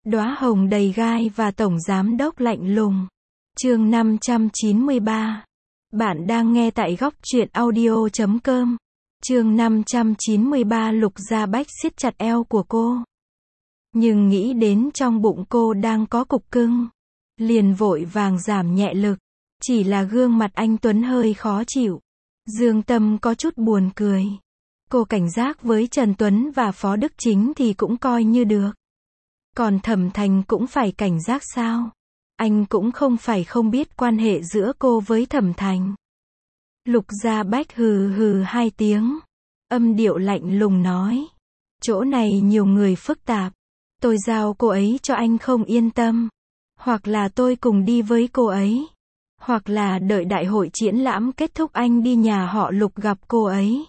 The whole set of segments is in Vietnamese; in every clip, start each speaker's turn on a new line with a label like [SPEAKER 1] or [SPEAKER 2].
[SPEAKER 1] Đóa hồng đầy gai và tổng giám đốc lạnh lùng. Chương 593. Bạn đang nghe tại góc truyện audio.com. Chương 593. Lục Gia Bách siết chặt eo của cô. Nhưng nghĩ đến trong bụng cô đang có cục cưng, liền vội vàng giảm nhẹ lực. Chỉ là gương mặt anh Tuấn hơi khó chịu. Dương Tâm có chút buồn cười. Cô cảnh giác với Trần Tuấn và Phó Đức Chính thì cũng coi như được. Còn Thẩm Thành cũng phải cảnh giác sao? Anh cũng không phải không biết quan hệ giữa cô với Thẩm Thành. Lục Gia Bách hừ hừ hai tiếng. Âm điệu lạnh lùng nói. Chỗ này nhiều người phức tạp. Tôi giao cô ấy cho anh không yên tâm. Hoặc là tôi cùng đi với cô ấy. Hoặc là đợi đại hội triển lãm kết thúc anh đi nhà họ Lục gặp cô ấy.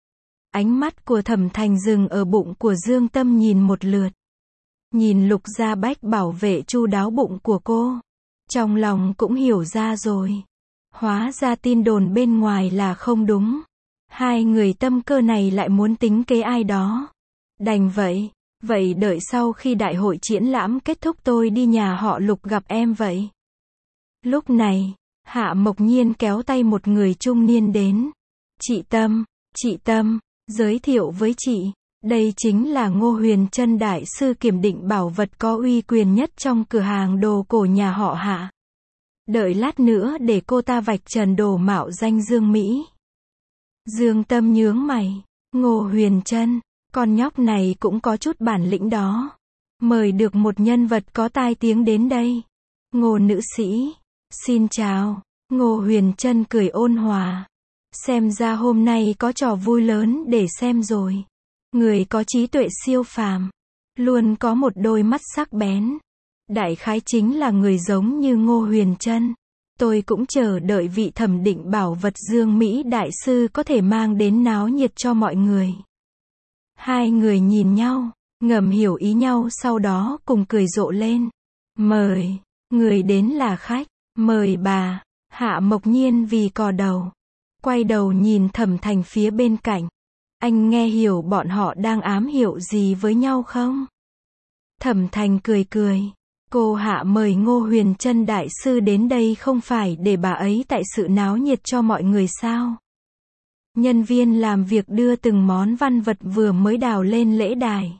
[SPEAKER 1] Ánh mắt của Thẩm Thành dừng ở bụng của Dương Tâm nhìn một lượt. Nhìn Lục Gia Bách bảo vệ chu đáo bụng của cô. Trong lòng cũng hiểu ra rồi. Hóa ra tin đồn bên ngoài là không đúng. Hai người tâm cơ này lại muốn tính kế ai đó. Đành vậy. Vậy đợi sau khi đại hội triển lãm kết thúc tôi đi nhà họ Lục gặp em vậy. Lúc này, Hạ Mộc Nhiên kéo tay một người trung niên đến. Chị Tâm, giới thiệu với chị. Đây chính là Ngô Huyền Trân đại sư kiểm định bảo vật có uy quyền nhất trong cửa hàng đồ cổ nhà họ Hạ. Đợi lát nữa để cô ta vạch trần đồ mạo danh Dương Mỹ. Dương Tâm nhướng mày. Ngô Huyền Trân, con nhóc này cũng có chút bản lĩnh đó. Mời được một nhân vật có tai tiếng đến đây. Ngô nữ sĩ, xin chào. Ngô Huyền Trân cười ôn hòa. Xem ra hôm nay có trò vui lớn để xem rồi. Người có trí tuệ siêu phàm, luôn có một đôi mắt sắc bén. Đại khái chính là người giống như Ngô Huyền Trân. Tôi cũng chờ đợi vị thẩm định bảo vật Dương Mỹ đại sư có thể mang đến náo nhiệt cho mọi người. Hai người nhìn nhau, ngầm hiểu ý nhau sau đó cùng cười rộ lên. Mời, người đến là khách, mời bà. Hạ Mộc Nhiên vì cò đầu. Quay đầu nhìn Thẩm Thành phía bên cạnh. Anh nghe hiểu bọn họ đang ám hiệu gì với nhau không? Thẩm Thành cười cười. Cô Hạ mời Ngô Huyền Trân đại sư đến đây không phải để bà ấy tại sự náo nhiệt cho mọi người sao? Nhân viên làm việc đưa từng món văn vật vừa mới đào lên lễ đài.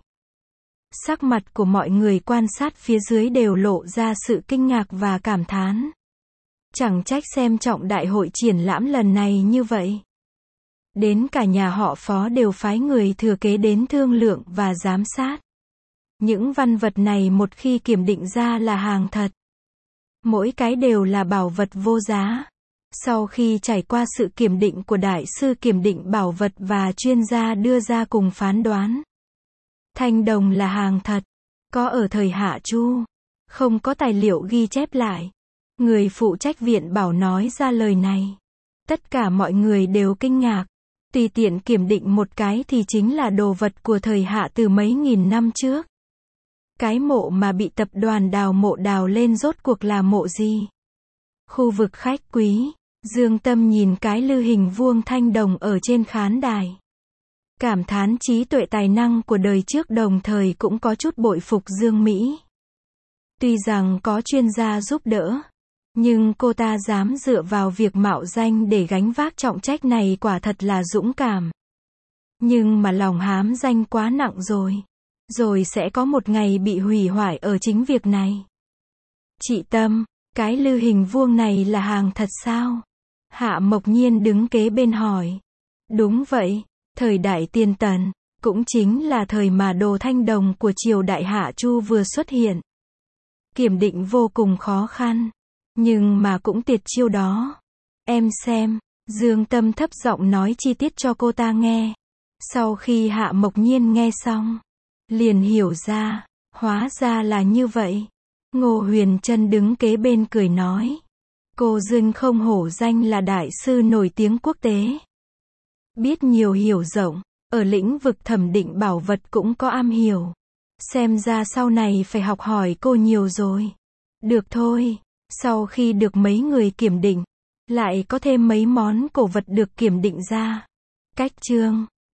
[SPEAKER 1] Sắc mặt của mọi người quan sát phía dưới đều lộ ra sự kinh ngạc và cảm thán. Chẳng trách xem trọng đại hội triển lãm lần này như vậy. Đến cả nhà họ Phó đều phái người thừa kế đến thương lượng và giám sát. Những văn vật này một khi kiểm định ra là hàng thật. Mỗi cái đều là bảo vật vô giá. Sau khi trải qua sự kiểm định của đại sư kiểm định bảo vật và chuyên gia đưa ra cùng phán đoán. Thanh đồng là hàng thật. Có ở thời Hạ Chu. Không có tài liệu ghi chép lại. Người phụ trách viện bảo nói ra lời này. Tất cả mọi người đều kinh ngạc. Tùy tiện kiểm định một cái thì chính là đồ vật của thời Hạ từ mấy nghìn năm trước. Cái mộ mà bị tập đoàn đào mộ đào lên rốt cuộc là mộ gì? Khu vực khách quý, Dương Tâm nhìn cái lư hình vuông thanh đồng ở trên khán đài. Cảm thán trí tuệ tài năng của đời trước đồng thời cũng có chút bội phục Dương Mỹ. Tuy rằng có chuyên gia giúp đỡ, nhưng cô ta dám dựa vào việc mạo danh để gánh vác trọng trách này quả thật là dũng cảm. Nhưng mà lòng hám danh quá nặng rồi. Rồi sẽ có một ngày bị hủy hoại ở chính việc này. Chị Tâm, cái lư hình vuông này là hàng thật sao? Hạ Mộc Nhiên đứng kế bên hỏi. Đúng vậy, thời đại Tiên Tần, cũng chính là thời mà đồ thanh đồng của triều đại Hạ Chu vừa xuất hiện. Kiểm định vô cùng khó khăn, nhưng mà cũng tuyệt chiêu đó. Em xem, Dương Tâm thấp giọng nói chi tiết cho cô ta nghe. Sau khi Hạ Mộc Nhiên nghe xong, liền hiểu ra, hóa ra là như vậy. Ngô Huyền Trân đứng kế bên cười nói. Cô Dương không hổ danh là đại sư nổi tiếng quốc tế. Biết nhiều hiểu rộng, ở lĩnh vực thẩm định bảo vật cũng có am hiểu. Xem ra sau này phải học hỏi cô nhiều rồi. Được thôi, sau khi được mấy người kiểm định, lại có thêm mấy món cổ vật được kiểm định ra. Cách chương